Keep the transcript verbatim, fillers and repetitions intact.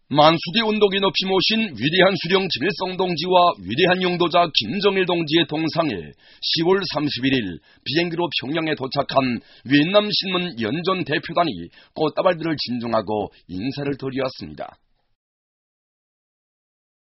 만수대 운동이 높이 모신 위대한 수령 김일성 동지와 위대한 용도자 김정일 동지의 동상에 시월 삼십일일 비행기로 평양에 도착한 위엔남 신문 연전 대표단이 꽃다발들을 진중하고 인사를 드렸습니다.